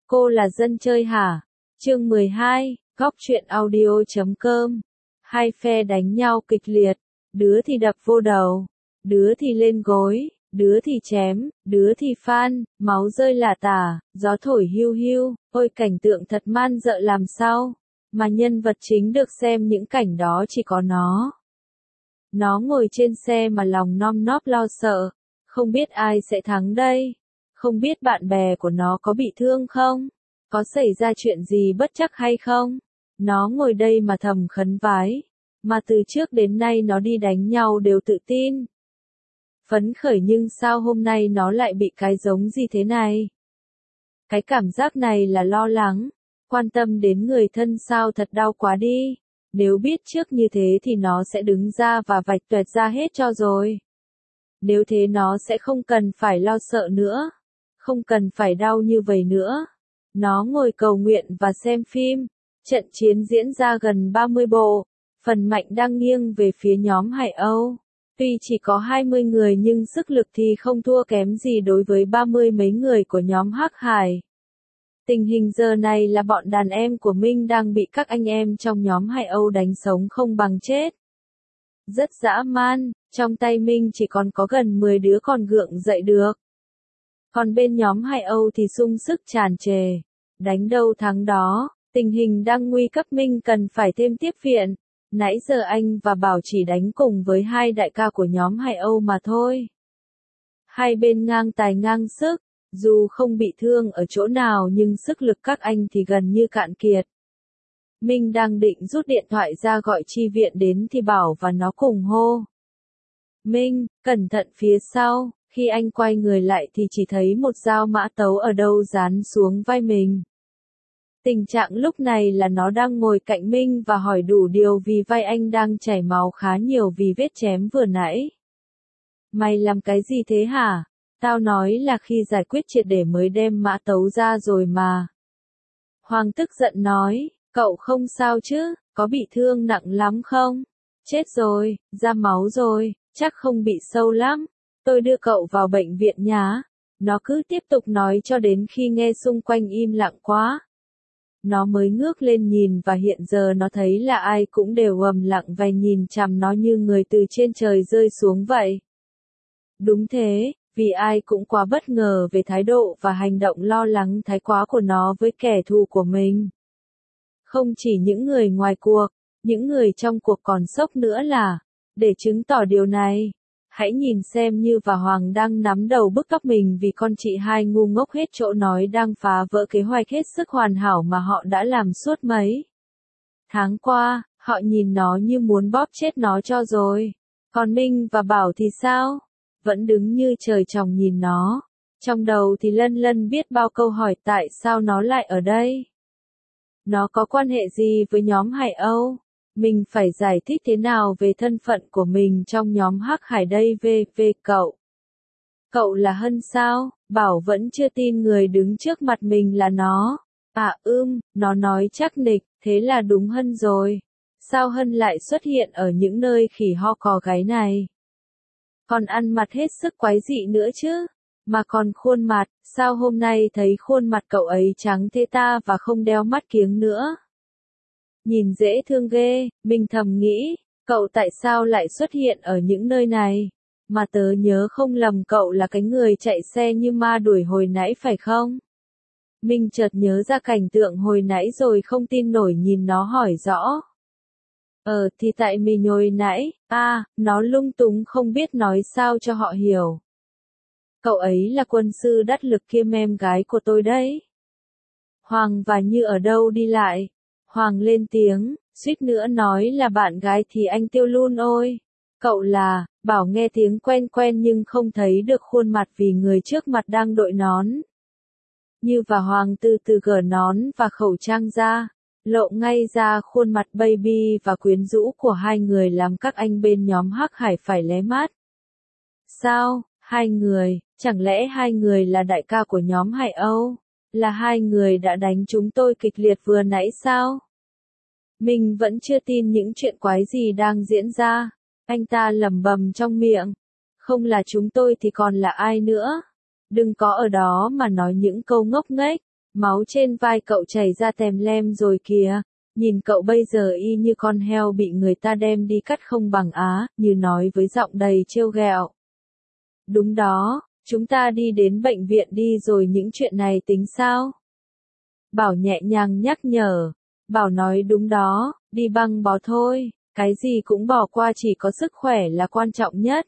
Cô là dân chơi hả? Chương 12, góc truyện audio.com. Hai phe đánh nhau kịch liệt, đứa thì đập vô đầu, đứa thì lên gối, đứa thì chém, đứa thì phan, máu rơi lả tả, gió thổi hiu hiu, ôi cảnh tượng thật man rợ làm sao, mà nhân vật chính được xem những cảnh đó chỉ có nó. Nó ngồi trên xe mà lòng nom nóp lo sợ, không biết ai sẽ thắng đây, không biết bạn bè của nó có bị thương không, có xảy ra chuyện gì bất trắc hay không. Nó ngồi đây mà thầm khấn vái, mà từ trước đến nay nó đi đánh nhau đều tự tin, phấn khởi, nhưng sao hôm nay nó lại bị cái giống gì thế này? Cái cảm giác này là lo lắng, quan tâm đến người thân sao thật đau quá đi. Nếu biết trước như thế thì nó sẽ đứng ra và vạch tuệt ra hết cho rồi. Nếu thế nó sẽ không cần phải lo sợ nữa, không cần phải đau như vậy nữa. Nó ngồi cầu nguyện và xem phim. Trận chiến diễn ra gần 30 bộ, phần mạnh đang nghiêng về phía nhóm Hải Âu. Tuy chỉ có 20 người nhưng sức lực thì không thua kém gì đối với 30 mấy người của nhóm Hắc Hải. Tình hình giờ này là bọn đàn em của Minh đang bị các anh em trong nhóm Hải Âu đánh sống không bằng chết. Rất dã man, trong tay Minh chỉ còn có gần 10 đứa còn gượng dậy được. Còn bên nhóm Hải Âu thì sung sức tràn trề, đánh đâu thắng đó, tình hình đang nguy cấp, Minh cần phải thêm tiếp viện. Nãy giờ anh và Bảo chỉ đánh cùng với hai đại ca của nhóm Hải Âu mà thôi. Hai bên ngang tài ngang sức. Dù không bị thương ở chỗ nào nhưng sức lực các anh thì gần như cạn kiệt. Minh đang định rút điện thoại ra gọi chi viện đến thì Bảo và nó cùng hô: Minh, cẩn thận phía sau. Khi anh quay người lại thì chỉ thấy một dao mã tấu ở đâu dán xuống vai mình. Tình trạng lúc này là nó đang ngồi cạnh Minh và hỏi đủ điều vì vai anh đang chảy máu khá nhiều vì vết chém vừa nãy. Mày làm cái gì thế hả? Tao nói là khi giải quyết triệt để mới đem mã tấu ra rồi mà. Hoàng tức giận nói, cậu không sao chứ, có bị thương nặng lắm không? Chết rồi, ra máu rồi, chắc không bị sâu lắm. Tôi đưa cậu vào bệnh viện nhá. Nó cứ tiếp tục nói cho đến khi nghe xung quanh im lặng quá. Nó mới ngước lên nhìn và hiện giờ nó thấy là ai cũng đều ầm lặng và nhìn chằm nó như người từ trên trời rơi xuống vậy. Đúng thế. Vì ai cũng quá bất ngờ về thái độ và hành động lo lắng thái quá của nó với kẻ thù của mình. Không chỉ những người ngoài cuộc, những người trong cuộc còn sốc nữa là, để chứng tỏ điều này, hãy nhìn xem Như và Hoàng đang nắm đầu bứt tóc mình vì con chị hai ngu ngốc hết chỗ nói đang phá vỡ kế hoạch hết sức hoàn hảo mà họ đã làm suốt mấy tháng qua, họ nhìn nó như muốn bóp chết nó cho rồi. Còn Minh và Bảo thì sao? Vẫn đứng như trời trồng nhìn nó. Trong đầu thì lân lân biết bao câu hỏi tại sao nó lại ở đây. Nó có quan hệ gì với nhóm Hải Âu? Mình phải giải thích thế nào về thân phận của mình trong nhóm Hắc Hải đây về cậu? Cậu là Hân sao? Bảo vẫn chưa tin người đứng trước mặt mình là nó. Nó nói chắc nịch, thế là đúng Hân rồi. Sao Hân lại xuất hiện ở những nơi khỉ ho cò gáy này? Còn ăn mặc hết sức quái dị nữa chứ, mà còn khuôn mặt, sao hôm nay thấy khuôn mặt cậu ấy trắng thế ta và không đeo mắt kiếng nữa. Nhìn dễ thương ghê, mình thầm nghĩ, cậu tại sao lại xuất hiện ở những nơi này, mà tớ nhớ không lầm cậu là cái người chạy xe như ma đuổi hồi nãy phải không? Mình chợt nhớ ra cảnh tượng hồi nãy rồi không tin nổi nhìn nó hỏi rõ. Thì tại mình hồi nãy, nó lung túng không biết nói sao cho họ hiểu. Cậu ấy là quân sư đắc lực kiêm em gái của tôi đấy. Hoàng và Như ở đâu đi lại? Hoàng lên tiếng, suýt nữa nói là bạn gái thì anh tiêu luôn ôi. Cậu là, Bảo nghe tiếng quen quen nhưng không thấy được khuôn mặt vì người trước mặt đang đội nón. Như và Hoàng từ từ gỡ nón và khẩu trang ra. Lộ ngay ra khuôn mặt baby và quyến rũ của hai người làm các anh bên nhóm Hắc Hải phải lé mắt. Sao, hai người, chẳng lẽ hai người là đại ca của nhóm Hải Âu? Là hai người đã đánh chúng tôi kịch liệt vừa nãy sao? Mình vẫn chưa tin những chuyện quái gì đang diễn ra. Anh ta lẩm bẩm trong miệng. Không là chúng tôi thì còn là ai nữa? Đừng có ở đó mà nói những câu ngốc nghếch. Máu trên vai cậu chảy ra tèm lem rồi kìa, nhìn cậu bây giờ y như con heo bị người ta đem đi cắt không bằng á, như nói với giọng đầy trêu ghẹo. Đúng đó, chúng ta đi đến bệnh viện đi rồi những chuyện này tính sao? Bảo nhẹ nhàng nhắc nhở. Bảo nói đúng đó, đi băng bó thôi, cái gì cũng bỏ qua, chỉ có sức khỏe là quan trọng nhất.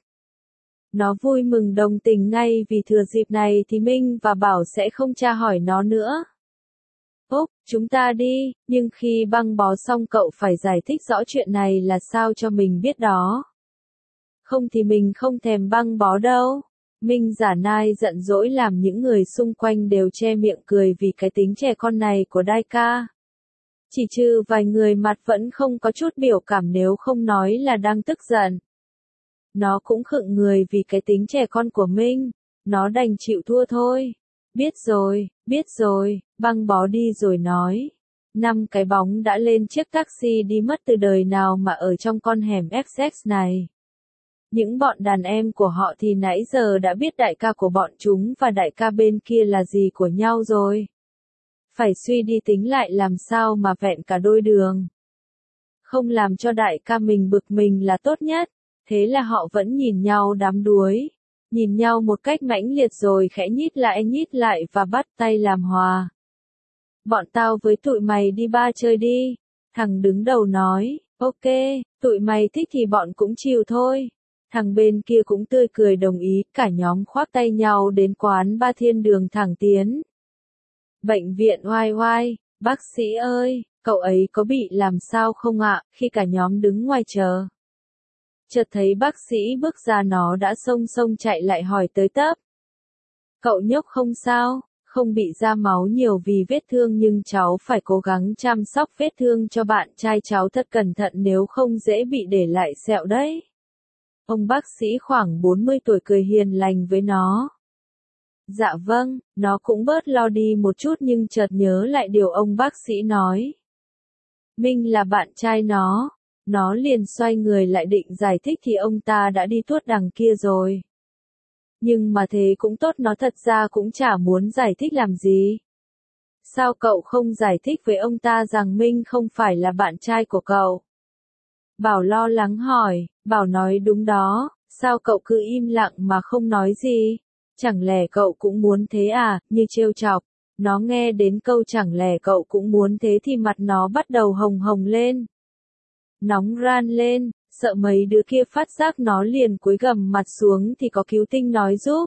Nó vui mừng đồng tình ngay vì thừa dịp này thì Minh và Bảo sẽ không tra hỏi nó nữa. Úc, chúng ta đi, nhưng khi băng bó xong cậu phải giải thích rõ chuyện này là sao cho mình biết đó. Không thì mình không thèm băng bó đâu. Minh giả nai giận dỗi làm những người xung quanh đều che miệng cười vì cái tính trẻ con này của Đai ca. Chỉ trừ vài người mặt vẫn không có chút biểu cảm nếu không nói là đang tức giận. Nó cũng khựng người vì cái tính trẻ con của Minh, nó đành chịu thua thôi. Biết rồi, băng bó đi rồi nói. 5 cái bóng đã lên chiếc taxi đi mất từ đời nào mà ở trong con hẻm XX này. Những bọn đàn em của họ thì nãy giờ đã biết đại ca của bọn chúng và đại ca bên kia là gì của nhau rồi. Phải suy đi tính lại làm sao mà vẹn cả đôi đường. Không làm cho đại ca mình bực mình là tốt nhất, thế là họ vẫn nhìn nhau đắm đuối. Nhìn nhau một cách mãnh liệt rồi khẽ nhít lại và bắt tay làm hòa. Bọn tao với tụi mày đi bar chơi đi. Thằng đứng đầu nói, ok, tụi mày thích thì bọn cũng chịu thôi. Thằng bên kia cũng tươi cười đồng ý, cả nhóm khoác tay nhau đến quán bar thiên đường thẳng tiến. Bệnh viện oai oai, bác sĩ ơi, cậu ấy có bị làm sao không ạ? Khi cả nhóm đứng ngoài chờ. Chợt thấy bác sĩ bước ra, nó đã xông chạy lại hỏi tới tấp. Cậu nhóc không sao, không bị ra máu nhiều vì vết thương nhưng cháu phải cố gắng chăm sóc vết thương cho bạn trai cháu thật cẩn thận nếu không dễ bị để lại sẹo đấy. Ông bác sĩ khoảng 40 tuổi cười hiền lành với nó. Dạ vâng, nó cũng bớt lo đi một chút nhưng chợt nhớ lại điều ông bác sĩ nói. Minh là bạn trai nó liền xoay người lại định giải thích thì ông ta đã đi tuốt đằng kia rồi. Nhưng mà thế cũng tốt, nó thật ra cũng chả muốn giải thích làm gì. Sao cậu không giải thích với ông ta rằng Minh không phải là bạn trai của cậu? Bảo lo lắng hỏi, Bảo nói đúng đó, sao cậu cứ im lặng mà không nói gì? Chẳng lẽ cậu cũng muốn thế à, như trêu chọc. Nó nghe đến câu chẳng lẽ cậu cũng muốn thế thì mặt nó bắt đầu hồng hồng lên. Nóng ran lên, sợ mấy đứa kia phát giác nó liền cúi gằm mặt xuống thì có cứu tinh nói giúp.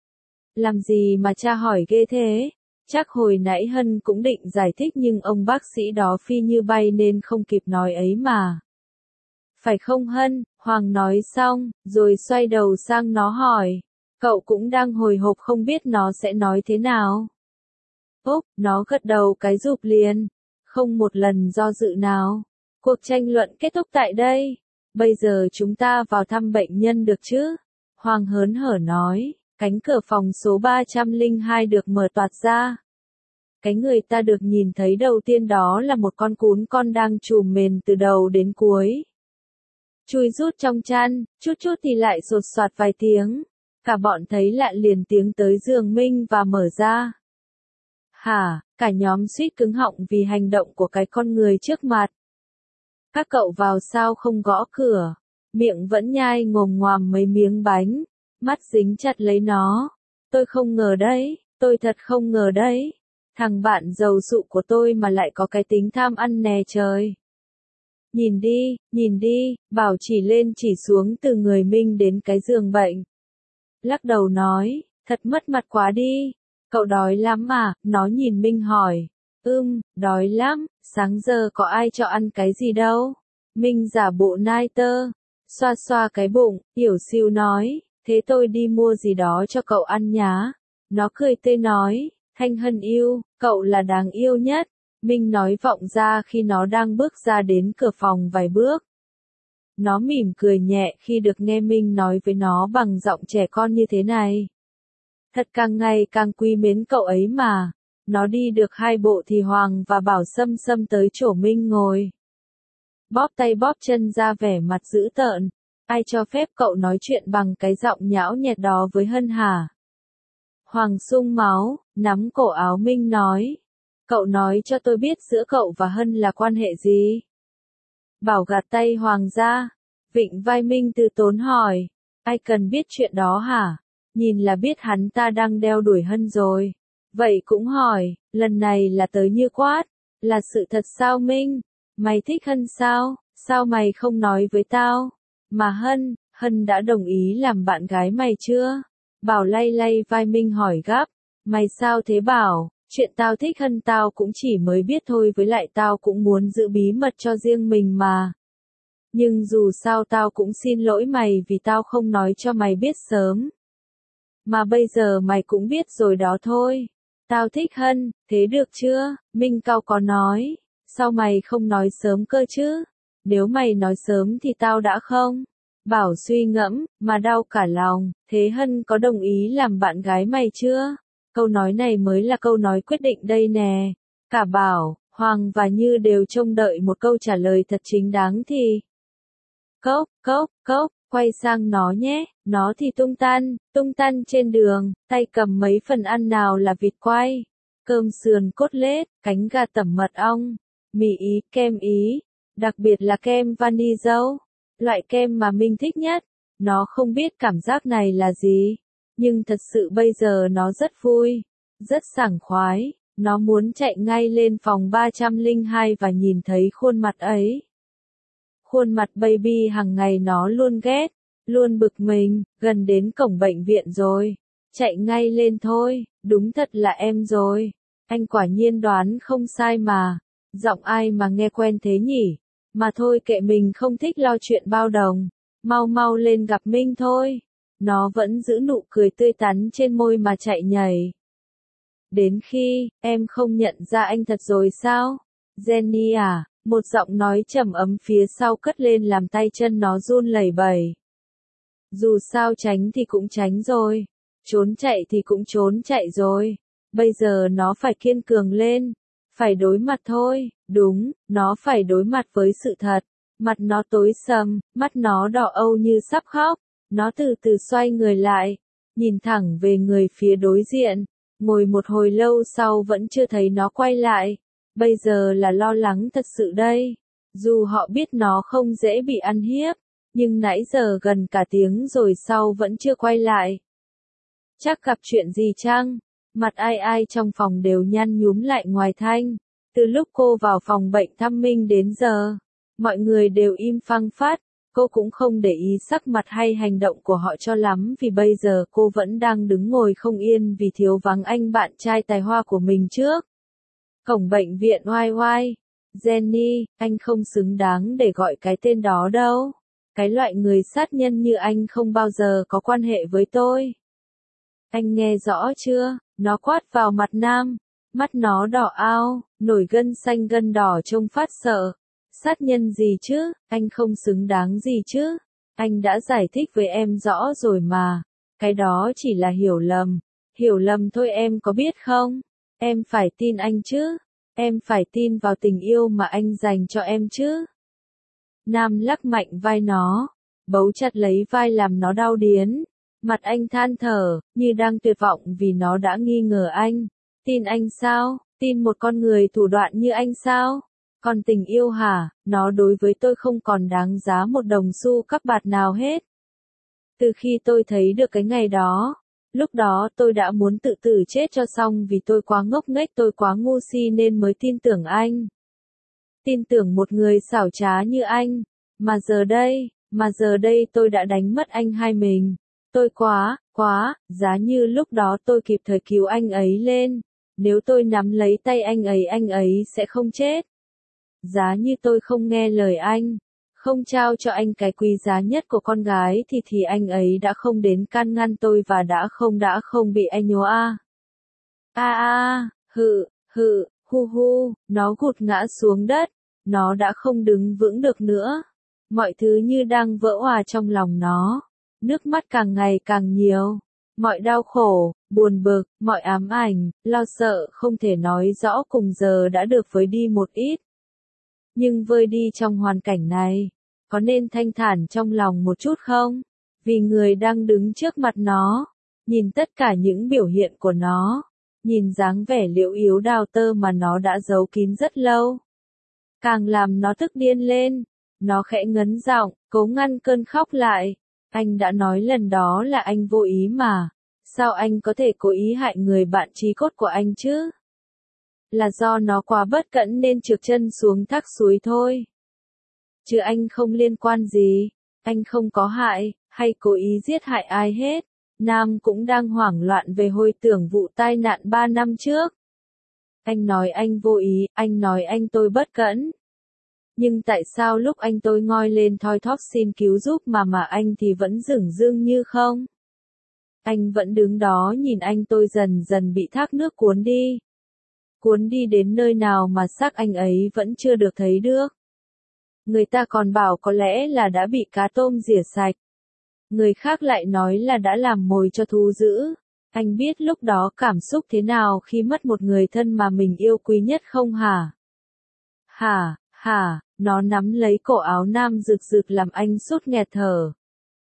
Làm gì mà cha hỏi ghê thế? Chắc hồi nãy Hân cũng định giải thích nhưng ông bác sĩ đó phi như bay nên không kịp nói ấy mà. Phải không Hân? Hoàng nói xong, rồi xoay đầu sang nó hỏi. Cậu cũng đang hồi hộp không biết nó sẽ nói thế nào. Úc, nó gật đầu cái rụp liền. Không một lần do dự nào. Cuộc tranh luận kết thúc tại đây. Bây giờ chúng ta vào thăm bệnh nhân được chứ? Hoàng hớn hở nói. Cánh cửa phòng số 302 được mở toạc ra. Cái người ta được nhìn thấy đầu tiên đó là một con cún con đang trùm mền từ đầu đến cuối. Chui rút trong chăn, chút thì lại sột soạt vài tiếng. Cả bọn thấy lạ liền tiếng tới giường Minh và mở ra. Hả, cả nhóm suýt cứng họng vì hành động của cái con người trước mặt. Các cậu vào sao không gõ cửa? Miệng vẫn nhai ngồm ngoàm mấy miếng bánh, mắt dính chặt lấy nó. Tôi không ngờ đấy, tôi thật không ngờ đấy. Thằng bạn giàu sụ của tôi mà lại có cái tính tham ăn nè trời. Nhìn đi, Bảo chỉ lên chỉ xuống từ người Minh đến cái giường bệnh. Lắc đầu nói, thật mất mặt quá đi. Cậu đói lắm à? Nó nhìn Minh hỏi. Đói lắm, sáng giờ có ai cho ăn cái gì đâu. Minh giả bộ nai tơ, xoa xoa cái bụng, hiểu siêu nói, thế tôi đi mua gì đó cho cậu ăn nhá. Nó cười tươi nói, Thanh Hân yêu, cậu là đáng yêu nhất. Minh nói vọng ra khi nó đang bước ra đến cửa phòng vài bước. Nó mỉm cười nhẹ khi được nghe Minh nói với nó bằng giọng trẻ con như thế này. Thật càng ngày càng quý mến cậu ấy mà. Nó đi được 2 bộ thì Hoàng và Bảo xâm tới chỗ Minh ngồi. Bóp tay bóp chân ra vẻ mặt dữ tợn. Ai cho phép cậu nói chuyện bằng cái giọng nhão nhẹt đó với Hân hả? Hoàng sung máu, nắm cổ áo Minh nói. Cậu nói cho tôi biết giữa cậu và Hân là quan hệ gì? Bảo gạt tay Hoàng ra. Vịnh vai Minh từ tốn hỏi. Ai cần biết chuyện đó hả? Nhìn là biết hắn ta đang đeo đuổi Hân rồi. Vậy cũng hỏi, lần này là tới như quát. Là sự thật sao Minh? Mày thích Hân sao? Sao mày không nói với tao? Mà Hân đã đồng ý làm bạn gái mày chưa? Bảo lay lay vai Minh hỏi gấp. Mày sao thế Bảo? Chuyện tao thích Hân tao cũng chỉ mới biết thôi, với lại tao cũng muốn giữ bí mật cho riêng mình mà. Nhưng dù sao tao cũng xin lỗi mày vì tao không nói cho mày biết sớm. Mà bây giờ mày cũng biết rồi đó thôi. Tao thích Hân, thế được chưa? Minh Cao có nói. Sao mày không nói sớm cơ chứ? Nếu mày nói sớm thì tao đã không. Bảo suy ngẫm, mà đau cả lòng. Thế Hân có đồng ý làm bạn gái mày chưa? Câu nói này mới là câu nói quyết định đây nè. Cả Bảo, Hoàng và Như đều trông đợi một câu trả lời thật chính đáng thì. Cốc, quay sang nó nhé, nó thì tung tan trên đường, tay cầm mấy phần ăn nào là vịt quay, cơm sườn cốt lết, cánh gà tẩm mật ong, mì Ý, kem Ý, đặc biệt là kem vani dâu, loại kem mà mình thích nhất. Nó không biết cảm giác này là gì, nhưng thật sự bây giờ nó rất vui, rất sảng khoái, nó muốn chạy ngay lên phòng 302 và nhìn thấy khuôn mặt ấy. Khuôn mặt baby hàng ngày nó luôn ghét, luôn bực mình, gần đến cổng bệnh viện rồi. Chạy ngay lên thôi, đúng thật là em rồi. Anh quả nhiên đoán không sai mà. Giọng ai mà nghe quen thế nhỉ? Mà thôi kệ mình không thích lo chuyện bao đồng. Mau lên gặp Minh thôi. Nó vẫn giữ nụ cười tươi tắn trên môi mà chạy nhảy. Đến khi, em không nhận ra anh thật rồi sao? Jenny à? Một giọng nói trầm ấm phía sau cất lên làm tay chân nó run lẩy bẩy. Dù sao tránh thì cũng tránh rồi, trốn chạy thì cũng trốn chạy rồi. Bây giờ nó phải kiên cường lên, phải đối mặt thôi, đúng, nó phải đối mặt với sự thật. Mặt nó tối sầm, mắt nó đỏ âu như sắp khóc. Nó từ từ xoay người lại, nhìn thẳng về người phía đối diện, ngồi một hồi lâu sau vẫn chưa thấy nó quay lại. Bây giờ là lo lắng thật sự đây. Dù họ biết nó không dễ bị ăn hiếp, nhưng nãy giờ gần cả tiếng rồi sau vẫn chưa quay lại. Chắc gặp chuyện gì chăng? Mặt ai trong phòng đều nhăn nhúm lại ngoài Thanh. Từ lúc cô vào phòng bệnh thăm Minh đến giờ, mọi người đều im phăng phát. Cô cũng không để ý sắc mặt hay hành động của họ cho lắm vì bây giờ cô vẫn đang đứng ngồi không yên vì thiếu vắng anh bạn trai tài hoa của mình trước. Cổng bệnh viện oai oai. Jenny, anh không xứng đáng để gọi cái tên đó đâu. Cái loại người sát nhân như anh không bao giờ có quan hệ với tôi. Anh nghe rõ chưa? Nó quát vào mặt Nam. Mắt nó đỏ ao, nổi gân xanh gân đỏ trông phát sợ. Sát nhân gì chứ? Anh không xứng đáng gì chứ? Anh đã giải thích với em rõ rồi mà. Cái đó chỉ là hiểu lầm. Hiểu lầm thôi em có biết không? Em phải tin anh chứ? Em phải tin vào tình yêu mà anh dành cho em chứ? Nam lắc mạnh vai nó, bấu chặt lấy vai làm nó đau điến. Mặt anh than thở, như đang tuyệt vọng vì nó đã nghi ngờ anh. Tin anh sao? Tin một con người thủ đoạn như anh sao? Còn tình yêu hả? Nó đối với tôi không còn đáng giá một đồng xu các bạt nào hết. Từ khi tôi thấy được cái ngày đó, lúc đó tôi đã muốn tự tử chết cho xong vì tôi quá ngốc nghếch, tôi quá ngu si nên mới tin tưởng anh. Tin tưởng một người xảo trá như anh. Mà giờ đây tôi đã đánh mất anh hai mình. Tôi giá như lúc đó tôi kịp thời cứu anh ấy lên. Nếu tôi nắm lấy tay anh ấy sẽ không chết. Giá như tôi không nghe lời anh, không trao cho anh cái quý giá nhất của con gái thì anh ấy đã không đến can ngăn tôi và đã không bị anh nhố nó gục ngã xuống đất, nó đã không đứng vững được nữa. Mọi thứ như đang vỡ òa trong lòng nó, nước mắt càng ngày càng nhiều. Mọi đau khổ, buồn bực, mọi ám ảnh, lo sợ không thể nói rõ cùng giờ đã được vơi đi một ít. Nhưng vơi đi trong hoàn cảnh này, có nên thanh thản trong lòng một chút không? Vì người đang đứng trước mặt nó, nhìn tất cả những biểu hiện của nó, nhìn dáng vẻ liễu yếu đào tơ mà nó đã giấu kín rất lâu. Càng làm nó tức điên lên, nó khẽ ngấn giọng, cố ngăn cơn khóc lại. Anh đã nói lần đó là anh vô ý mà, sao anh có thể cố ý hại người bạn chí cốt của anh chứ? Là do nó quá bất cẩn nên trượt chân xuống thác suối thôi. Chứ anh không liên quan gì, anh không có hại, hay cố ý giết hại ai hết. Nam cũng đang hoảng loạn về hồi tưởng vụ tai nạn 3 năm trước. Anh nói anh vô ý, anh nói anh tôi bất cẩn. Nhưng tại sao lúc anh tôi ngoi lên thoi thóp xin cứu giúp mà anh thì vẫn dửng dưng như không? Anh vẫn đứng đó nhìn anh tôi dần dần bị thác nước cuốn đi. Cuốn đi đến nơi nào mà xác anh ấy vẫn chưa được thấy được. Người ta còn bảo có lẽ là đã bị cá tôm rỉa sạch. Người khác lại nói là đã làm mồi cho thú dữ. Anh biết lúc đó cảm xúc thế nào khi mất một người thân mà mình yêu quý nhất không hả? Hả, nó nắm lấy cổ áo Nam rực rực làm anh sốt nghẹt thở.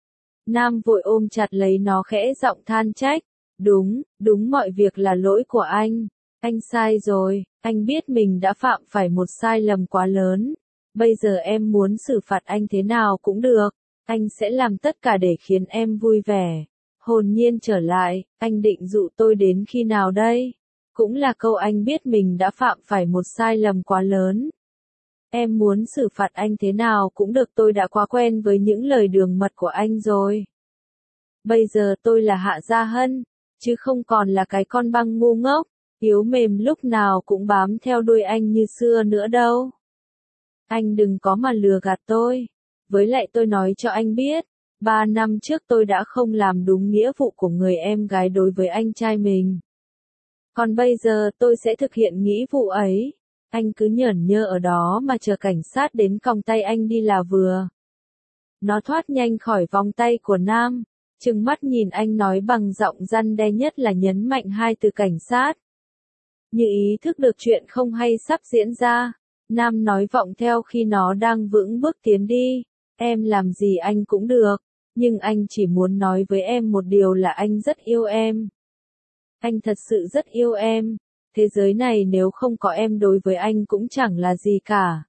Nam vội ôm chặt lấy nó khẽ giọng than trách. Đúng mọi việc là lỗi của anh. Anh sai rồi, anh biết mình đã phạm phải một sai lầm quá lớn. Bây giờ em muốn xử phạt anh thế nào cũng được. Anh sẽ làm tất cả để khiến em vui vẻ. Hồn nhiên trở lại, anh định dụ tôi đến khi nào đây? Cũng là câu anh biết mình đã phạm phải một sai lầm quá lớn. Em muốn xử phạt anh thế nào cũng được, tôi đã quá quen với những lời đường mật của anh rồi. Bây giờ tôi là Hạ Gia Hân, chứ không còn là cái con băng ngu ngốc, yếu mềm lúc nào cũng bám theo đuôi anh như xưa nữa đâu. Anh đừng có mà lừa gạt tôi. Với lại tôi nói cho anh biết, 3 năm trước tôi đã không làm đúng nghĩa vụ của người em gái đối với anh trai mình. Còn bây giờ tôi sẽ thực hiện nghĩa vụ ấy. Anh cứ nhởn nhơ ở đó mà chờ cảnh sát đến còng tay anh đi là vừa. Nó thoát nhanh khỏi vòng tay của Nam, trừng mắt nhìn anh nói bằng giọng răn đe, nhất là nhấn mạnh hai từ cảnh sát. Như ý thức được chuyện không hay sắp diễn ra, Nam nói vọng theo khi nó đang vững bước tiến đi. Em làm gì anh cũng được, nhưng anh chỉ muốn nói với em một điều là anh rất yêu em. Anh thật sự rất yêu em. Thế giới này nếu không có em đối với anh cũng chẳng là gì cả.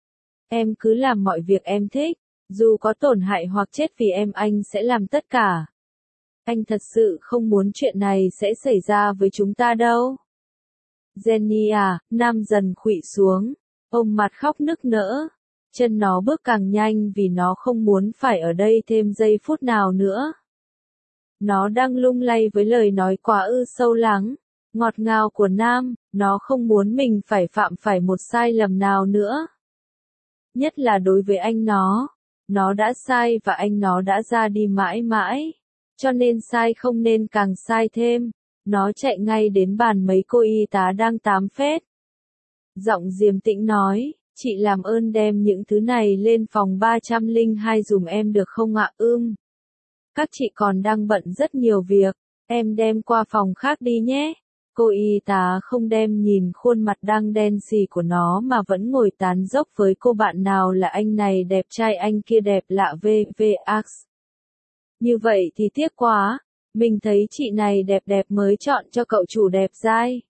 Em cứ làm mọi việc em thích, dù có tổn hại hoặc chết vì em anh sẽ làm tất cả. Anh thật sự không muốn chuyện này sẽ xảy ra với chúng ta đâu. Jenny à, Nam dần khuỵu xuống, ôm mặt khóc nức nở. Chân nó bước càng nhanh vì nó không muốn phải ở đây thêm giây phút nào nữa. Nó đang lung lay với lời nói quá sâu lắng, ngọt ngào của Nam, nó không muốn mình phải phạm phải một sai lầm nào nữa. Nhất là đối với anh nó đã sai và anh nó đã ra đi mãi mãi. Cho nên sai không nên càng sai thêm. Nó chạy ngay đến bàn mấy cô y tá đang tám phét. Giọng điềm tĩnh nói, chị làm ơn đem những thứ này lên phòng 302 dùm em được không ạ? Các chị còn đang bận rất nhiều việc, em đem qua phòng khác đi nhé. Cô y tá không đem nhìn khuôn mặt đang đen xì của nó mà vẫn ngồi tán dốc với cô bạn nào là anh này đẹp trai anh kia đẹp lạ VVX. Như vậy thì tiếc quá, mình thấy chị này đẹp đẹp mới chọn cho cậu chủ đẹp dai.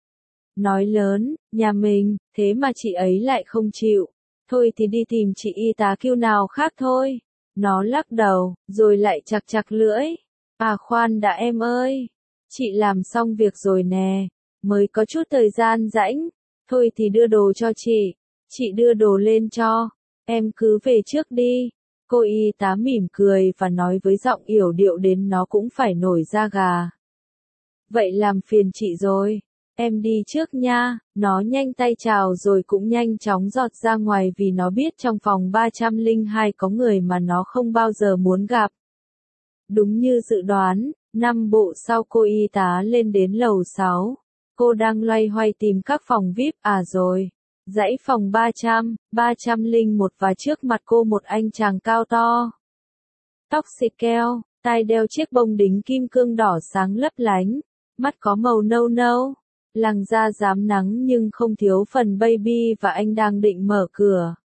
Nói lớn, nhà mình, thế mà chị ấy lại không chịu. Thôi thì đi tìm chị y tá kêu nào khác thôi. Nó lắc đầu, rồi lại chặt chặt lưỡi. À khoan đã em ơi. Chị làm xong việc rồi nè. Mới có chút thời gian rãnh. Thôi thì đưa đồ cho chị. Chị đưa đồ lên cho. Em cứ về trước đi. Cô y tá mỉm cười và nói với giọng yểu điệu đến nó cũng phải nổi da gà. Vậy làm phiền chị rồi. Em đi trước nha. Nó nhanh tay chào rồi cũng nhanh chóng giọt ra ngoài vì nó biết trong phòng 302 có người mà nó không bao giờ muốn gặp. Đúng như dự đoán, 5 bộ sau cô y tá lên đến lầu 6. Cô đang loay hoay tìm các phòng VIP rồi. Dãy phòng 300, 301 và trước mặt cô một anh chàng cao to. Tóc xịt keo, tai đeo chiếc bông đính kim cương đỏ sáng lấp lánh, mắt có màu nâu nâu, làn da rám nắng nhưng không thiếu phần baby và anh đang định mở cửa.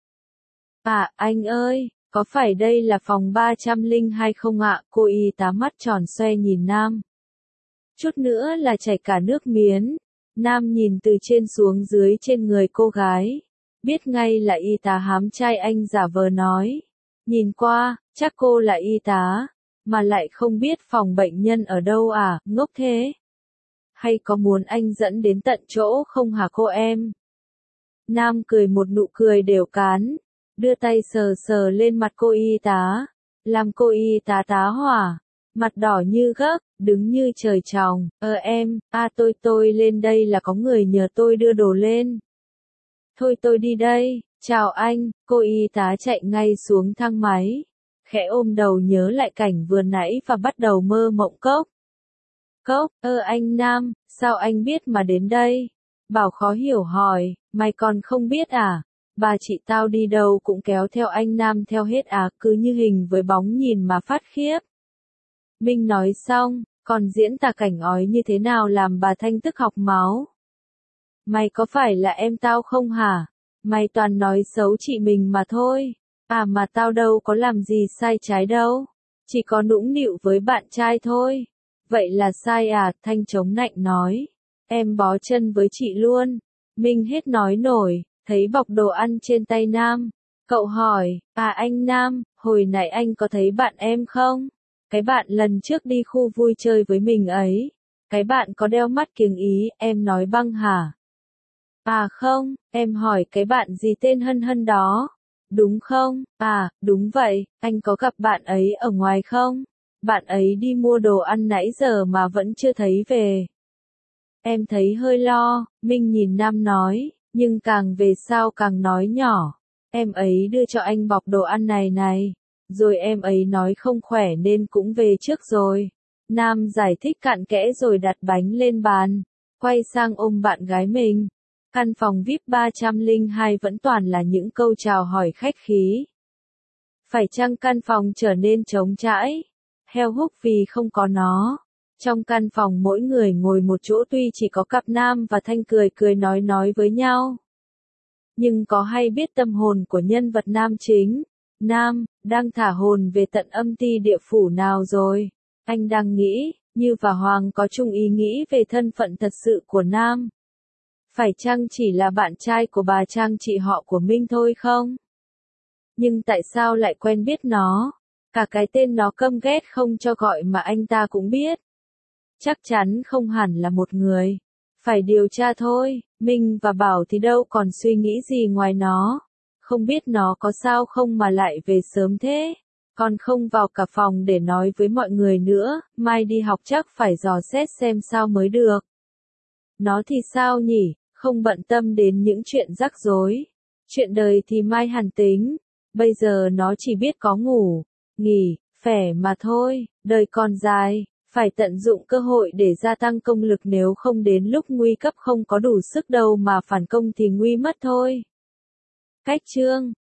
À, anh ơi, có phải đây là phòng 302 không ạ? Cô y tá mắt tròn xoe nhìn Nam. chút nữa là chảy cả nước miến. Nam nhìn từ trên xuống dưới trên người cô gái, biết ngay là y tá hám trai anh giả vờ nói. Nhìn qua, chắc cô là y tá, mà lại không biết phòng bệnh nhân ở đâu à, ngốc thế. Hay có muốn anh dẫn đến tận chỗ không hả cô em? Nam cười một nụ cười đều cán, đưa tay sờ sờ lên mặt cô y tá, làm cô y tá tá hỏa, mặt đỏ như gấc, đứng như trời trồng. Em, tôi lên đây là có người nhờ tôi đưa đồ lên. Thôi tôi đi đây, chào anh. Cô y tá chạy ngay xuống thang máy, khẽ ôm đầu nhớ lại cảnh vừa nãy và bắt đầu mơ mộng cốc. Anh Nam, sao anh biết mà đến đây? Bảo khó hiểu hỏi, mày còn không biết à? Bà chị tao đi đâu cũng kéo theo anh Nam theo hết à, cứ như hình với bóng nhìn mà phát khiếp. Minh nói xong, còn diễn tả cảnh ói như thế nào làm bà Thanh tức học máu. Mày có phải là em tao không hả? Mày toàn nói xấu chị mình mà thôi. À mà tao đâu có làm gì sai trái đâu. Chỉ có nũng nịu với bạn trai thôi. Vậy là sai à? Thanh chống nạnh nói. Em bó chân với chị luôn. Minh hết nói nổi, thấy bọc đồ ăn trên tay Nam. Cậu hỏi, anh Nam, hồi nãy anh có thấy bạn em không? Cái bạn lần trước đi khu vui chơi với mình ấy. Cái bạn có đeo mắt kiếng Ý, em nói Băng hả? À không, em hỏi cái bạn gì tên Hân Hân đó. Đúng không? À, đúng vậy, anh có gặp bạn ấy ở ngoài không? Bạn ấy đi mua đồ ăn nãy giờ mà vẫn chưa thấy về. Em thấy hơi lo, Minh nhìn Nam nói, nhưng càng về sau càng nói nhỏ. Em ấy đưa cho anh bọc đồ ăn này, rồi em ấy nói không khỏe nên cũng về trước rồi. Nam giải thích cặn kẽ rồi đặt bánh lên bàn, quay sang ôm bạn gái mình. Căn phòng VIP 302 vẫn toàn là những câu chào hỏi khách khí. Phải chăng căn phòng trở nên trống trải? Heo húc vì không có nó. Trong căn phòng mỗi người ngồi một chỗ tuy chỉ có cặp Nam và Thanh cười cười nói với nhau. Nhưng có hay biết tâm hồn của nhân vật nam chính, Nam, đang thả hồn về tận âm ti địa phủ nào rồi? Anh đang nghĩ, Như và Hoàng có chung ý nghĩ về thân phận thật sự của Nam. Phải chăng chỉ là bạn trai của bà Trang chị họ của Minh thôi không? Nhưng tại sao lại quen biết nó? Cả cái tên nó căm ghét không cho gọi mà anh ta cũng biết. Chắc chắn không hẳn là một người. Phải điều tra thôi, Minh và Bảo thì đâu còn suy nghĩ gì ngoài nó. Không biết nó có sao không mà lại về sớm thế. Còn không vào cả phòng để nói với mọi người nữa, mai đi học chắc phải dò xét xem sao mới được. Nó thì sao nhỉ, không bận tâm đến những chuyện rắc rối. Chuyện đời thì mai hẳn tính. Bây giờ nó chỉ biết có ngủ, nghỉ, khỏe mà thôi, đời còn dài. Phải tận dụng cơ hội để gia tăng công lực nếu không đến lúc nguy cấp không có đủ sức đâu mà phản công thì nguy mất thôi. Cách chương